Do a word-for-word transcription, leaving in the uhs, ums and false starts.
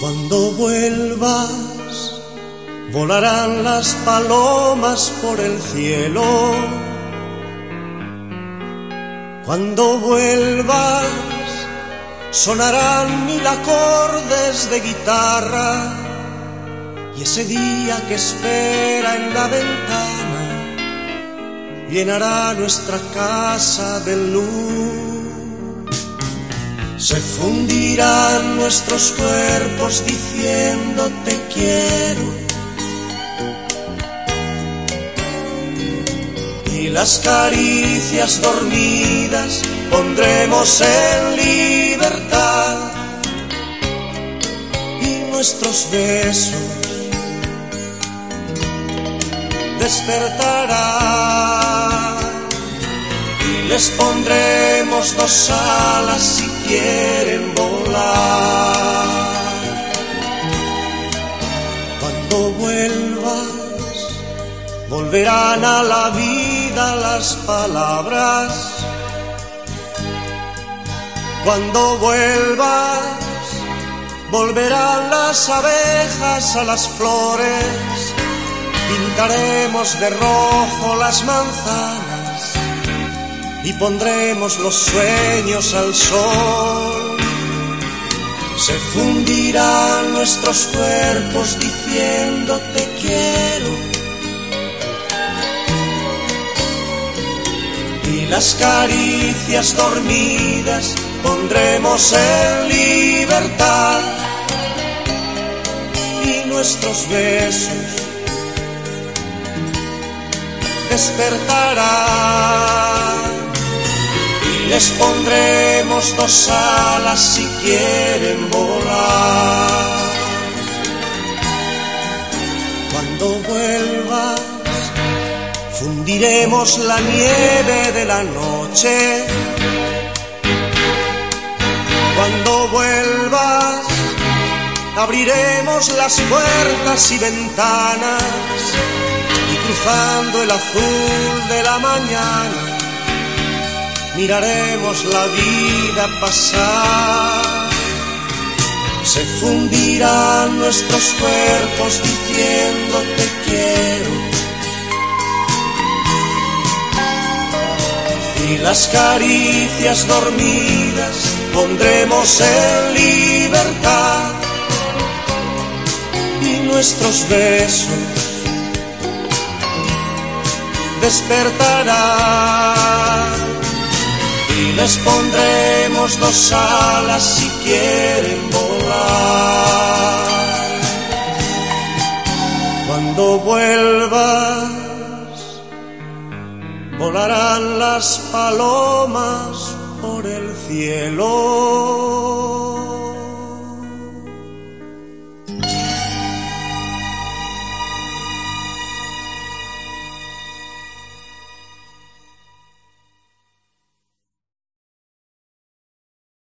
Cuando vuelvas, volarán las palomas por el cielo. Cuando vuelvas, sonarán mil acordes de guitarra, y ese día que espera en la ventana llenará nuestra casa de luz. Se fundirán nuestros cuerpos diciendo te quiero, y las caricias dormidas pondremos en libertad, y nuestros besos despertarán, y les pondremos dos alas si quieren volar. Cuando vuelvas, volverán a la vida las palabras. Cuando vuelvas, volverán las abejas a las flores. Pintaremos de rojo las manzanas y pondremos los sueños al sol. Se fundirán nuestros cuerpos diciendo te quiero, y las caricias dormidas pondremos en libertad, y nuestros besos despertarán, y les pondremos dos alas si quieren volar. Cuando vuelvas, fundiremos la nieve de la noche. Cuando vuelvas, abriremos las puertas y ventanas, y cruzando el azul de la mañana miraremos la vida pasar. Se fundirán nuestros cuerpos diciendo te quiero, y las caricias dormidas pondremos en libertad, y nuestros besos despertarán, y les pondremos dos alas si quieren volar. Cuando vuelvas, volarán las palomas por el cielo.